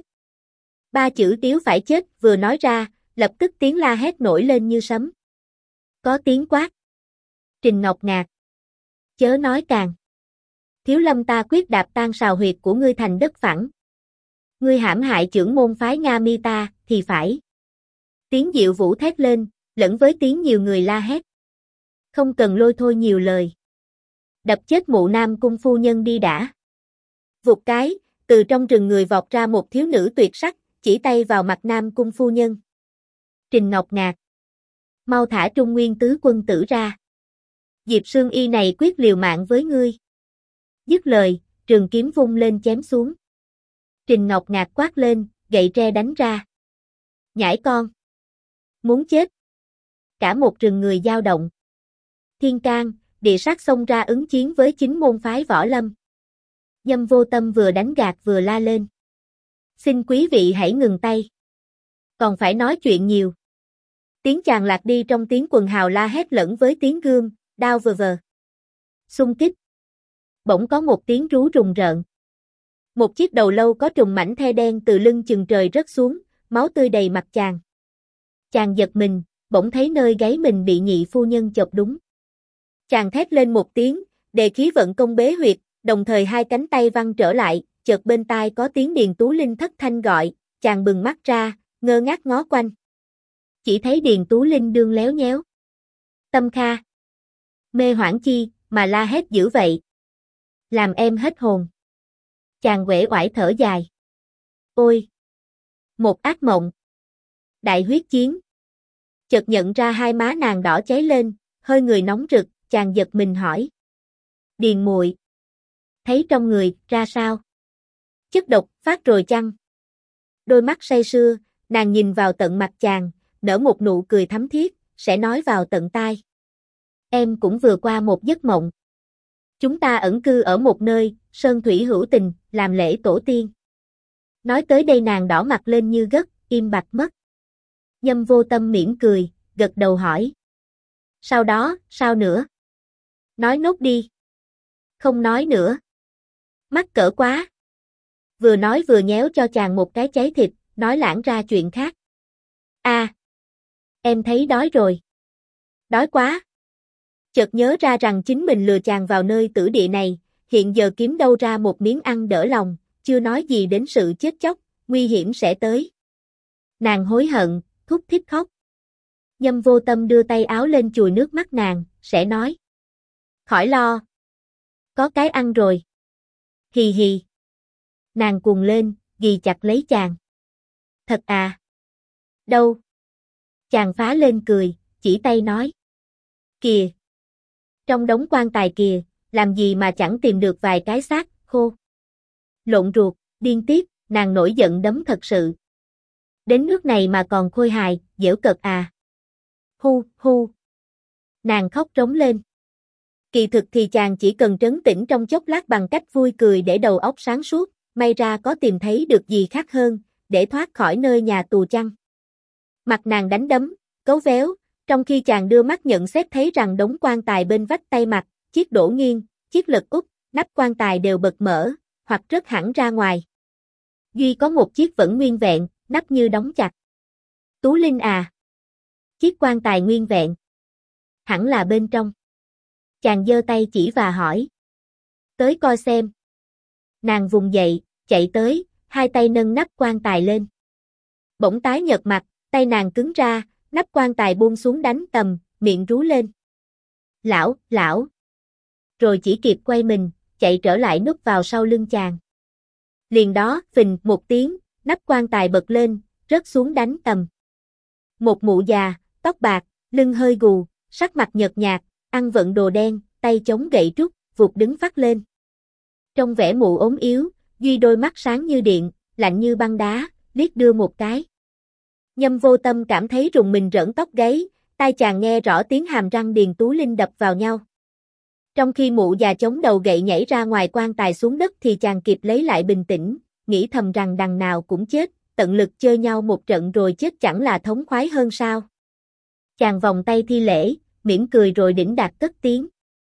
3 chữ yếu phải chết vừa nói ra, lập tức tiếng la hét nổi lên như sấm. Có tiếng quát. Trình Ngọc Ngạc. Chớ nói càng. Thiếu Lâm ta quyết đạp tan sào huyệt của ngươi thành đất phẳng. Ngươi hãm hại trưởng môn phái Nga Mi ta, thì phải. Tiếng Diệu Vũ thét lên, lẫn với tiếng nhiều người la hét. Không cần lôi thôi nhiều lời. Đập chết mụ Nam Cung phu nhân đi đã. Vụt cái, từ trong rừng người vọt ra một thiếu nữ tuyệt sắc, chỉ tay vào mặt Nam Cung phu nhân. Trình Ngọc Ngạc. Mau thả Trung Nguyên tứ quân tử ra. Diệp Sương Y này quyết liều mạng với ngươi. Dứt lời, trường kiếm vung lên chém xuống. Trình Ngọc Ngạc quát lên, gậy tre đánh ra. Nhãi con. Muốn chết. Cả một rừng người dao động. Thiên can, địa sát xông ra ứng chiến với chính môn phái võ lâm. Nhâm Vô Tâm vừa đánh gạt vừa la lên. Xin quý vị hãy ngừng tay. Còn phải nói chuyện nhiều. Tiếng chàng lạc đi trong tiếng quần hào la hét lẫn với tiếng gươm, đao vờ. Xung kích. Bỗng có một tiếng rú rùng rợn. Một chiếc đầu lâu có trùng mảnh the đen từ lưng chừng trời rớt xuống, máu tươi đầy mặt chàng. Chàng giật mình, bỗng thấy nơi gáy mình bị Nhị phu nhân chộp đúng. Chàng thét lên một tiếng, đề khí vận công bế huyệt, đồng thời hai cánh tay văng trở lại, chợt bên tai có tiếng Điền Tú Linh thất thanh gọi, chàng bừng mắt ra, ngơ ngác ngó quanh. Chỉ thấy Điền Tú Linh đương léo nhéo. Tâm Kha. Mê hoảng chi, mà la hét dữ vậy. Làm em hết hồn. Chàng uể oải thở dài. Ôi! Một ác mộng. Đại huyết chiến. Chợt nhận ra hai má nàng đỏ cháy lên, hơi người nóng rực, chàng giật mình hỏi. Điền muội, thấy trong người, ra sao? Chất độc, phát rồi chăng? Đôi mắt say sưa, nàng nhìn vào tận mặt chàng, nở một nụ cười thắm thiết, sẽ nói vào tận tai. Em cũng vừa qua một giấc mộng. Chúng ta ẩn cư ở một nơi, sơn thủy hữu tình, làm lễ tổ tiên. Nói tới đây nàng đỏ mặt lên như gấc, im bặt mất. Nhâm Vô Tâm mỉm cười, gật đầu hỏi. Sau đó, sao nữa? Nói nốt đi. Không nói nữa. Mắc cỡ quá. Vừa nói vừa nhéo cho chàng một cái cháy thịt, nói lãng ra chuyện khác. Em thấy đói rồi. Đói quá. Chợt nhớ ra rằng chính mình lừa chàng vào nơi tử địa này, hiện giờ kiếm đâu ra một miếng ăn đỡ lòng, chưa nói gì đến sự chết chóc, nguy hiểm sẽ tới. Nàng hối hận, thút thít khóc. Nhâm Vô Tâm đưa tay áo lên chùi nước mắt nàng, sẽ nói. Khỏi lo. Có cái ăn rồi. Hì hì. Nàng cuồng lên, ghì chặt lấy chàng. Thật à? Đâu? Chàng phá lên cười, chỉ tay nói. Kìa! Trong đống quan tài kìa, làm gì mà chẳng tìm được vài cái xác khô. Lộn ruột, điên tiết, nàng nổi giận đấm thật sự. Đến nước này mà còn khôi hài, giễu cợt à. Hu, hu. Nàng khóc trống lên. Kỳ thực thì chàng chỉ cần trấn tĩnh trong chốc lát bằng cách vui cười để đầu óc sáng suốt, may ra có tìm thấy được gì khác hơn, để thoát khỏi nơi nhà tù chăng. Mặt nàng đánh đấm, cấu véo, trong khi chàng đưa mắt nhận xét thấy rằng đống quan tài bên vách tay mặt, chiếc đổ nghiêng, chiếc lật úp, nắp quan tài đều bật mở, hoặc rớt hẳn ra ngoài. Duy có một chiếc vẫn nguyên vẹn, nắp như đóng chặt. Tú Linh à! Chiếc quan tài nguyên vẹn. Hẳn là bên trong. Chàng giơ tay chỉ và hỏi. Tới coi xem. Nàng vùng dậy, chạy tới, hai tay nâng nắp quan tài lên. Bỗng tái nhợt mặt, tay nàng cứng ra, nắp quan tài buông xuống đánh tầm, miệng rú lên. Lão, lão. Rồi chỉ kịp quay mình, chạy trở lại núp vào sau lưng chàng. Liền đó, phình một tiếng, nắp quan tài bật lên, rớt xuống đánh tầm. Một mụ già, tóc bạc, lưng hơi gù, sắc mặt nhợt nhạt, ăn vận đồ đen, tay chống gậy trúc, vụt đứng phắt lên. Trong vẻ mụ ốm yếu, duy đôi mắt sáng như điện, lạnh như băng đá, liếc đưa một cái. Nhâm Vô Tâm cảm thấy rùng mình rợn tóc gáy, tai chàng nghe rõ tiếng hàm răng Điền Tú Linh đập vào nhau. Trong khi mụ già chống đầu gậy nhảy ra ngoài quan tài xuống đất thì chàng kịp lấy lại bình tĩnh, nghĩ thầm rằng đằng nào cũng chết, tận lực chơi nhau một trận rồi chết chẳng là thống khoái hơn sao. Chàng vòng tay thi lễ, mỉm cười rồi đỉnh đạt cất tiếng.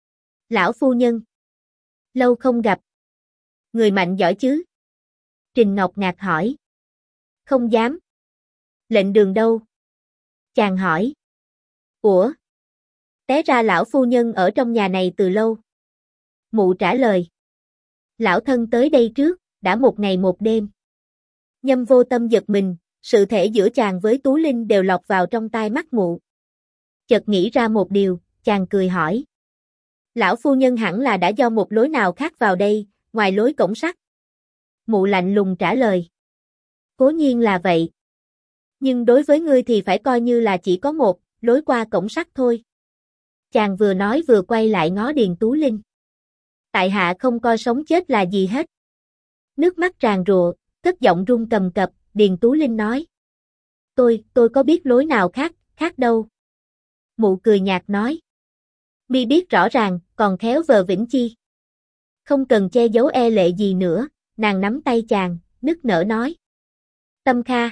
Lão phu nhân. Lâu không gặp. Người mạnh giỏi chứ? Trình Ngọc Ngạc hỏi. Không dám. Lệnh đường đâu? Chàng hỏi. Ủa? Té ra lão phu nhân ở trong nhà này từ lâu. Mụ trả lời. Lão thân tới đây trước, đã một ngày một đêm. Nhâm Vô Tâm giật mình, sự thể giữa chàng với Tú Linh đều lọt vào trong tai mắt mụ. Chợt nghĩ ra một điều, chàng cười hỏi. Lão phu nhân hẳn là đã do một lối nào khác vào đây, ngoài lối cổng sắt. Mụ lạnh lùng trả lời. Cố nhiên là vậy. Nhưng đối với ngươi thì phải coi như là chỉ có một, lối qua cổng sắt thôi. Chàng vừa nói vừa quay lại ngó Điền Tú Linh. Tại hạ không coi sống chết là gì hết. Nước mắt tràn rụa, cất giọng run cầm cập, Điền Tú Linh nói. Tôi có biết lối nào khác đâu. Mụ cười nhạt nói. Mi biết rõ ràng, còn khéo vờ vĩnh chi. Không cần che giấu e lệ gì nữa, nàng nắm tay chàng, nức nở nói. Tâm Kha.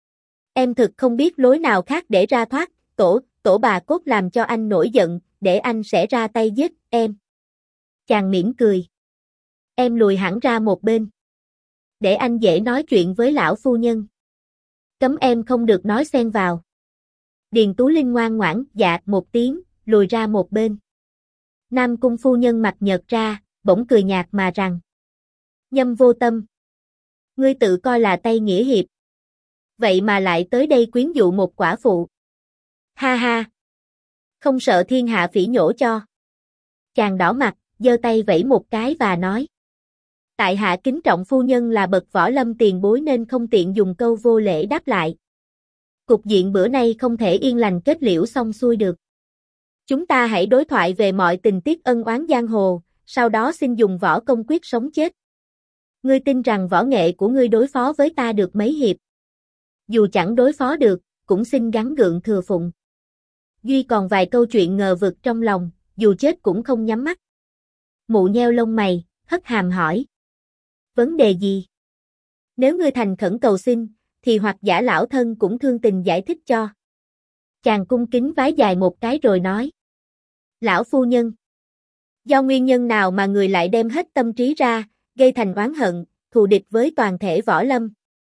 Em thực không biết lối nào khác để ra thoát, tổ bà cốt làm cho anh nổi giận, để anh sẽ ra tay giết em. Chàng mỉm cười. Em lùi hẳn ra một bên. Để anh dễ nói chuyện với lão phu nhân. Cấm em không được nói xen vào. Điền Tú Linh ngoan ngoãn, dạ một tiếng, lùi ra một bên. Nam Cung phu nhân mặt nhợt ra, bỗng cười nhạt mà rằng. Nhâm Vô Tâm. Ngươi tự coi là Tây Nghĩa Hiệp. Vậy mà lại tới đây quyến dụ một quả phụ. Ha ha. Không sợ thiên hạ phỉ nhổ cho. Chàng đỏ mặt, giơ tay vẫy một cái và nói. Tại hạ kính trọng phu nhân là bậc võ lâm tiền bối nên không tiện dùng câu vô lễ đáp lại. Cục diện bữa nay không thể yên lành kết liễu xong xuôi được. Chúng ta hãy đối thoại về mọi tình tiết ân oán giang hồ, sau đó xin dùng võ công quyết sống chết. Ngươi tin rằng võ nghệ của ngươi đối phó với ta được mấy hiệp? Dù chẳng đối phó được, cũng xin gắng gượng thừa phụng. Duy còn vài câu chuyện ngờ vực trong lòng, dù chết cũng không nhắm mắt. Mụ nheo lông mày, hất hàm hỏi. Vấn đề gì? Nếu ngươi thành khẩn cầu xin, thì hoặc giả lão thân cũng thương tình giải thích cho. Chàng cung kính vái dài một cái rồi nói. Lão phu nhân. Do nguyên nhân nào mà người lại đem hết tâm trí ra, gây thành oán hận, thù địch với toàn thể võ lâm?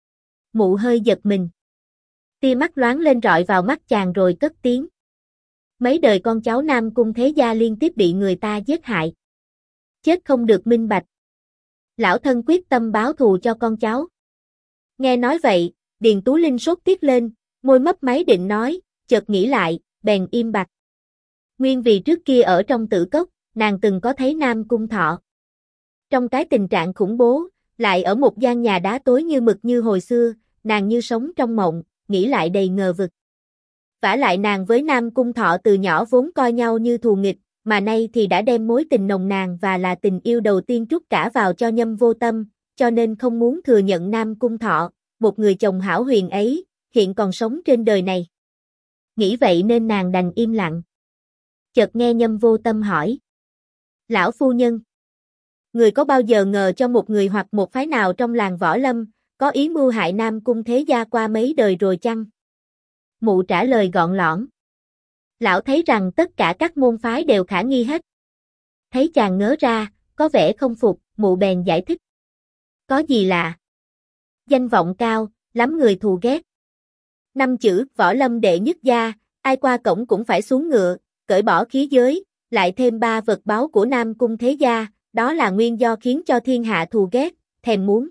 Mụ hơi giật mình. Tia mắt loáng lên rọi vào mắt chàng rồi cất tiếng. Mấy đời con cháu Nam Cung thế gia liên tiếp bị người ta giết hại. Chết không được minh bạch. Lão thân quyết tâm báo thù cho con cháu. Nghe nói vậy, Điền Tú Linh sốt tiết lên, môi mấp máy định nói, chợt nghĩ lại, bèn im bặt. Nguyên vì trước kia ở trong Tử Cốc, nàng từng có thấy Nam Cung Thọ. Trong cái tình trạng khủng bố, lại ở một gian nhà đá tối như mực như hồi xưa, nàng như sống trong mộng, nghĩ lại đầy ngờ vực. Vả lại nàng với Nam Cung Thọ từ nhỏ vốn coi nhau như thù nghịch, mà nay thì đã đem mối tình nồng nàn và là tình yêu đầu tiên trút cả vào cho Nhâm Vô Tâm, cho nên không muốn thừa nhận Nam Cung Thọ, một người chồng hão huyền ấy, hiện còn sống trên đời này. Nghĩ vậy nên nàng đành im lặng. Chợt nghe Nhâm Vô Tâm hỏi. Lão phu nhân, người có bao giờ ngờ cho một người hoặc một phái nào trong làng võ lâm, có ý mưu hại Nam Cung thế gia qua mấy đời rồi chăng? Mụ trả lời gọn lõn. Lão thấy rằng tất cả các môn phái đều khả nghi hết. Thấy chàng ngớ ra, có vẻ không phục, mụ bèn giải thích. Có gì lạ? Danh vọng cao, lắm người thù ghét. 5 chữ võ lâm đệ nhất gia, ai qua cổng cũng phải xuống ngựa, cởi bỏ khí giới, lại thêm 3 vật báu của Nam Cung thế gia, đó là nguyên do khiến cho thiên hạ thù ghét, thèm muốn.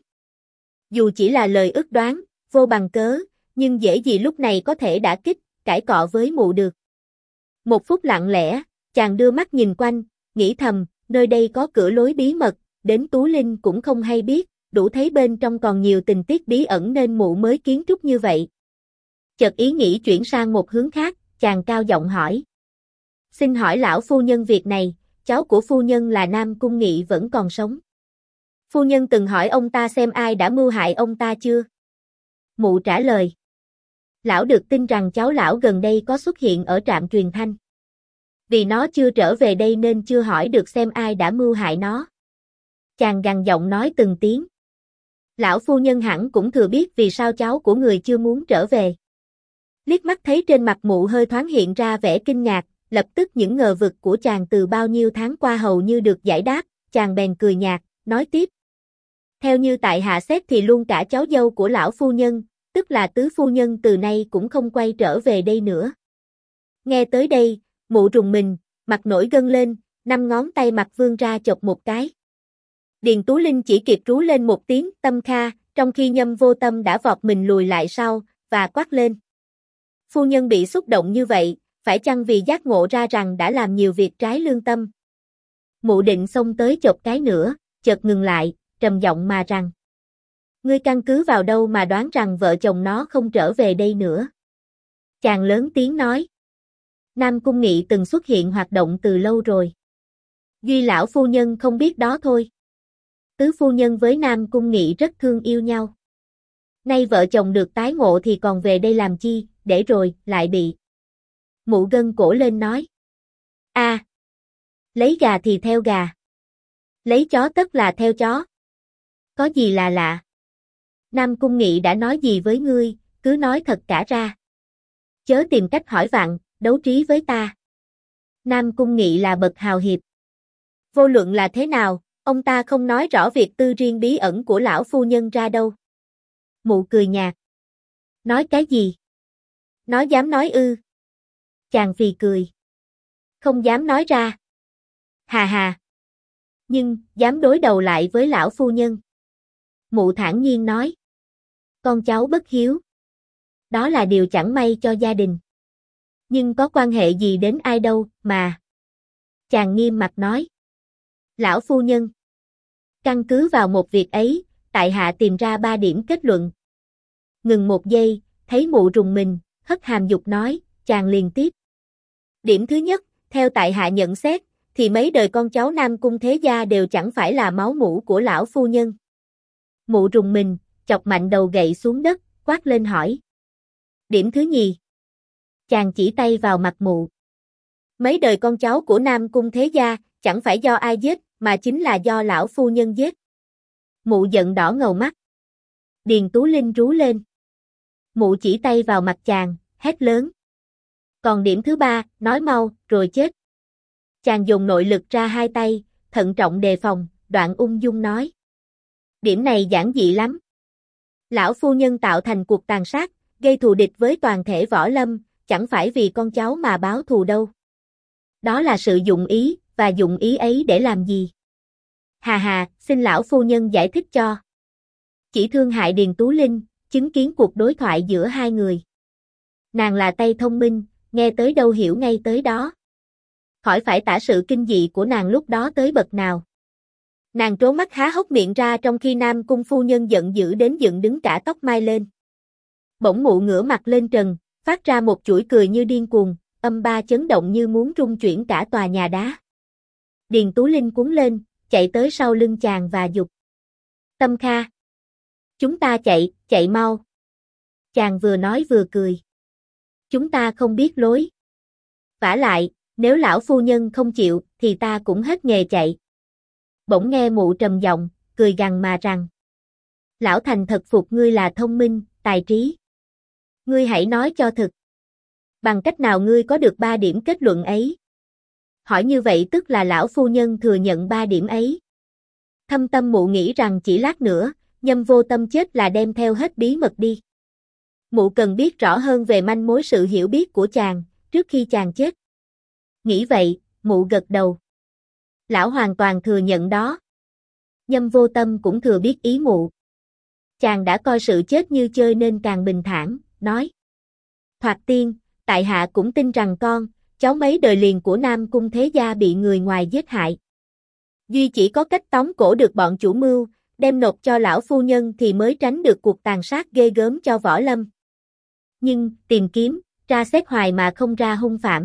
Dù chỉ là lời ước đoán, vô bằng cớ, nhưng dễ gì lúc này có thể đả kích, cãi cọ với mụ được. Một phút lặng lẽ, chàng đưa mắt nhìn quanh, nghĩ thầm, nơi đây có cửa lối bí mật, đến Tú Linh cũng không hay biết, đủ thấy bên trong còn nhiều tình tiết bí ẩn nên mụ mới kiến trúc như vậy. Chợt ý nghĩ chuyển sang một hướng khác, chàng cao giọng hỏi. Xin hỏi lão phu nhân việc này, cháu của phu nhân là Nam Cung Nghị vẫn còn sống. Phu nhân từng hỏi ông ta xem ai đã mưu hại ông ta chưa? Mụ trả lời. Lão được tin rằng cháu lão gần đây có xuất hiện ở trạm truyền thanh. Vì nó chưa trở về đây nên chưa hỏi được xem ai đã mưu hại nó. Chàng gằn giọng nói từng tiếng. Lão phu nhân hẳn cũng thừa biết vì sao cháu của người chưa muốn trở về. Liếc mắt thấy trên mặt mụ hơi thoáng hiện ra vẻ kinh ngạc, lập tức những ngờ vực của chàng từ bao nhiêu tháng qua hầu như được giải đáp, chàng bèn cười nhạt, nói tiếp. Theo như tại hạ xét thì luôn cả cháu dâu của lão phu nhân, tức là tứ phu nhân từ nay cũng không quay trở về đây nữa. Nghe tới đây, mụ rùng mình, mặt nổi gân lên, 5 ngón tay mặt vươn ra chộp một cái. Điền Tú Linh chỉ kịp rú lên một tiếng Tâm Kha, trong khi Nhâm Vô Tâm đã vọt mình lùi lại sau, và quát lên. Phu nhân bị xúc động như vậy, phải chăng vì giác ngộ ra rằng đã làm nhiều việc trái lương tâm? Mụ định xông tới chộp cái nữa, chợt ngừng lại, trầm giọng mà rằng. Ngươi căn cứ vào đâu mà đoán rằng vợ chồng nó không trở về đây nữa? Chàng lớn tiếng nói. Nam Cung Nghị từng xuất hiện hoạt động từ lâu rồi. Duy lão phu nhân không biết đó thôi. Tứ phu nhân với Nam Cung Nghị rất thương yêu nhau. Nay vợ chồng được tái ngộ thì còn về đây làm chi, để rồi, lại bị. Mụ gân cổ lên nói. Lấy gà thì theo gà. Lấy chó tất là theo chó. Có gì là lạ? Nam Cung Nghị đã nói gì với ngươi, cứ nói thật cả ra. Chớ tìm cách hỏi vặn, đấu trí với ta. Nam Cung Nghị là bậc hào hiệp. Vô luận là thế nào, ông ta không nói rõ việc tư riêng bí ẩn của lão phu nhân ra đâu. Mụ cười nhạt. Nói cái gì? Nó dám nói ư? Chàng phì cười. Không dám nói ra. Hà hà. Nhưng, dám đối đầu lại với lão phu nhân. Mụ thản nhiên nói. Con cháu bất hiếu. Đó là điều chẳng may cho gia đình. Nhưng có quan hệ gì đến ai đâu, mà. Chàng nghiêm mặt nói. Lão phu nhân. Căn cứ vào một việc ấy, tại hạ tìm ra 3 điểm kết luận. Ngừng một giây, thấy mụ rùng mình, hất hàm dục nói, chàng liền tiếp. Điểm thứ nhất, theo tại hạ nhận xét, thì mấy đời con cháu Nam Cung thế gia đều chẳng phải là máu mủ của lão phu nhân. Mụ rùng mình, chọc mạnh đầu gậy xuống đất, quát lên hỏi. Điểm thứ nhì. Chàng chỉ tay vào mặt mụ. Mấy đời con cháu của Nam Cung thế gia, chẳng phải do ai giết, mà chính là do lão phu nhân giết. Mụ giận đỏ ngầu mắt. Điền Tú Linh rú lên. Mụ chỉ tay vào mặt chàng, hét lớn. Còn điểm thứ ba, nói mau, rồi chết. Chàng dùng nội lực ra hai tay, thận trọng đề phòng, đoạn ung dung nói. Điểm này giản dị lắm. Lão phu nhân tạo thành cuộc tàn sát, gây thù địch với toàn thể võ lâm, chẳng phải vì con cháu mà báo thù đâu. Đó là sự dụng ý, và dụng ý ấy để làm gì? Hà hà, xin lão phu nhân giải thích cho. Chỉ thương hại Điền Tú Linh, chứng kiến cuộc đối thoại giữa hai người. Nàng là tay thông minh, nghe tới đâu hiểu ngay tới đó. Khỏi phải tả sự kinh dị của nàng lúc đó tới bậc nào. Nàng trố mắt há hốc miệng ra trong khi Nam Cung phu nhân giận dữ đến dựng đứng cả tóc mai lên. Bỗng mụ ngửa mặt lên trần, phát ra một chuỗi cười như điên cuồng, âm ba chấn động như muốn rung chuyển cả tòa nhà đá. Điền Tú Linh cuống lên, chạy tới sau lưng chàng và giục. Tâm Kha! Chúng ta chạy, chạy mau! Chàng vừa nói vừa cười. Chúng ta không biết lối. Vả lại, nếu lão phu nhân không chịu, thì ta cũng hết nghề chạy. Bỗng nghe mụ trầm giọng, cười gằn mà rằng. Lão Thành thật phục ngươi là thông minh, tài trí. Ngươi hãy nói cho thực. Bằng cách nào ngươi có được 3 điểm kết luận ấy? Hỏi như vậy tức là lão phu nhân thừa nhận 3 điểm ấy. Thâm tâm mụ nghĩ rằng chỉ lát nữa, Nhâm Vô Tâm chết là đem theo hết bí mật đi. Mụ cần biết rõ hơn về manh mối sự hiểu biết của chàng, trước khi chàng chết. Nghĩ vậy, mụ gật đầu. Lão hoàn toàn thừa nhận đó. Nhâm Vô Tâm cũng thừa biết ý mụ. Chàng đã coi sự chết như chơi nên càng bình thản, nói. Thoạt tiên, tại hạ cũng tin rằng cháu mấy đời liền của Nam Cung thế gia bị người ngoài giết hại. Duy chỉ có cách tống cổ được bọn chủ mưu, đem nộp cho lão phu nhân thì mới tránh được cuộc tàn sát ghê gớm cho võ lâm. Nhưng, tìm kiếm, tra xét hoài mà không ra hung phạm.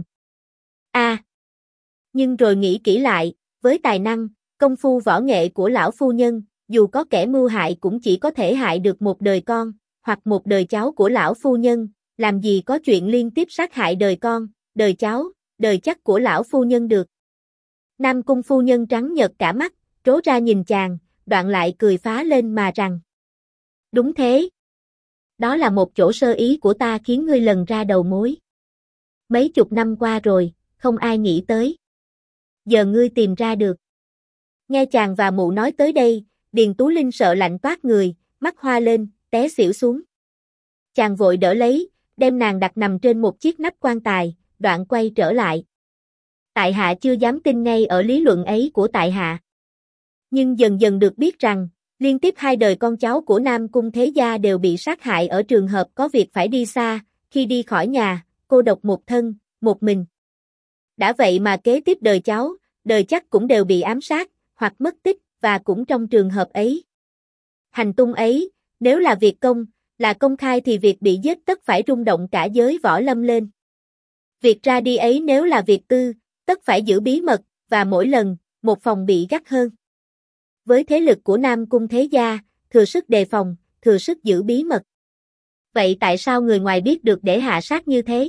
Nhưng rồi nghĩ kỹ lại, với tài năng, công phu võ nghệ của lão phu nhân, dù có kẻ mưu hại cũng chỉ có thể hại được một đời con, hoặc một đời cháu của lão phu nhân, làm gì có chuyện liên tiếp sát hại đời con, đời cháu, đời chắc của lão phu nhân được. Nam Cung phu nhân trắng nhợt cả mắt, trố ra nhìn chàng, đoạn lại cười phá lên mà rằng. Đúng thế. Đó là một chỗ sơ ý của ta khiến ngươi lần ra đầu mối. Mấy chục năm qua rồi, không ai nghĩ tới. Giờ ngươi tìm ra được. Nghe chàng và mụ nói tới đây, Điền Tú Linh sợ lạnh toát người, mắt hoa lên, té xỉu xuống. Chàng vội đỡ lấy, đem nàng đặt nằm trên một chiếc nắp quan tài, đoạn quay trở lại. Tại hạ chưa dám tin ngay ở lý luận ấy của tại hạ. Nhưng dần dần được biết rằng, liên tiếp 2 đời con cháu của Nam Cung thế gia đều bị sát hại ở trường hợp có việc phải đi xa, khi đi khỏi nhà, cô độc một thân, một mình. Đã vậy mà kế tiếp đời cháu, đời chắc cũng đều bị ám sát, hoặc mất tích, và cũng trong trường hợp ấy. Hành tung ấy, nếu là việc công, là công khai thì việc bị giết tất phải rung động cả giới võ lâm lên. Việc ra đi ấy nếu là việc tư, tất phải giữ bí mật, và mỗi lần, một phòng bị gắt hơn. Với thế lực của Nam Cung thế gia, thừa sức đề phòng, thừa sức giữ bí mật. Vậy tại sao người ngoài biết được để hạ sát như thế?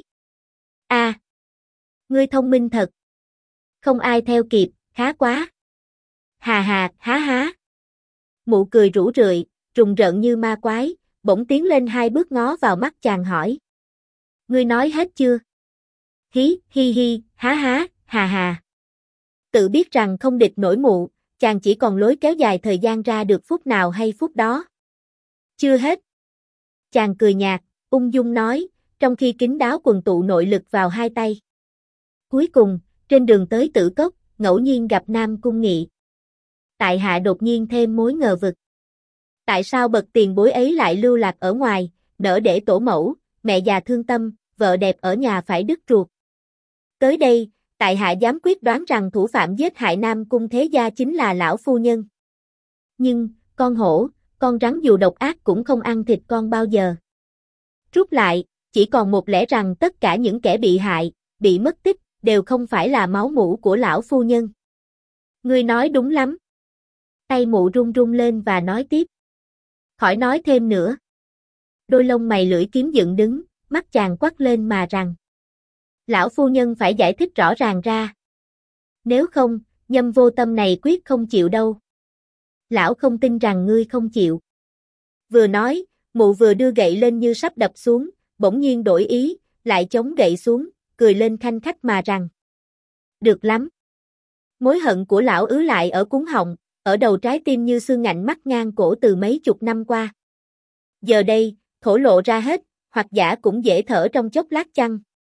Ngươi thông minh thật. Không ai theo kịp, khá quá. Hà hà, há há. Mụ cười rủ rượi, rùng rợn như ma quái, bỗng tiến lên 2 bước ngó vào mắt chàng hỏi. Ngươi nói hết chưa? Hí, hi hi, há há, hà hà. Tự biết rằng không địch nổi mụ, chàng chỉ còn lối kéo dài thời gian ra được phút nào hay phút đó. Chưa hết. Chàng cười nhạt, ung dung nói, trong khi kín đáo quần tụ nội lực vào 2 tay. Cuối cùng, trên đường tới Tử Cốc, ngẫu nhiên gặp Nam Cung Nghị. Tại hạ đột nhiên thêm mối ngờ vực. Tại sao bậc tiền bối ấy lại lưu lạc ở ngoài, nỡ để tổ mẫu, mẹ già thương tâm, vợ đẹp ở nhà phải đứt ruột. Tới đây, tại hạ dám quyết đoán rằng thủ phạm giết hại Nam Cung thế gia chính là lão phu nhân. Nhưng, con hổ, con rắn dù độc ác cũng không ăn thịt con bao giờ. Rút lại, chỉ còn một lẽ rằng tất cả những kẻ bị hại, bị mất tích, đều không phải là máu mủ của lão phu nhân. Ngươi nói đúng lắm. Tay mụ run run lên và nói tiếp. Khỏi nói thêm nữa. Đôi lông mày lưỡi kiếm dựng đứng, mắt chàng quắc lên mà rằng. Lão phu nhân phải giải thích rõ ràng ra. Nếu không, Nhâm Vô Tâm này quyết không chịu đâu. Lão không tin rằng ngươi không chịu. Vừa nói, mụ vừa đưa gậy lên như sắp đập xuống, bỗng nhiên đổi ý, lại chống gậy xuống, cười lên khanh khách mà rằng. Được lắm. Mối hận của lão ứ lại ở cuống họng, ở đầu trái tim như xương ngạnh mắt ngang cổ từ mấy chục năm qua. Giờ đây, thổ lộ ra hết, hoặc giả cũng dễ thở trong chốc lát chăng.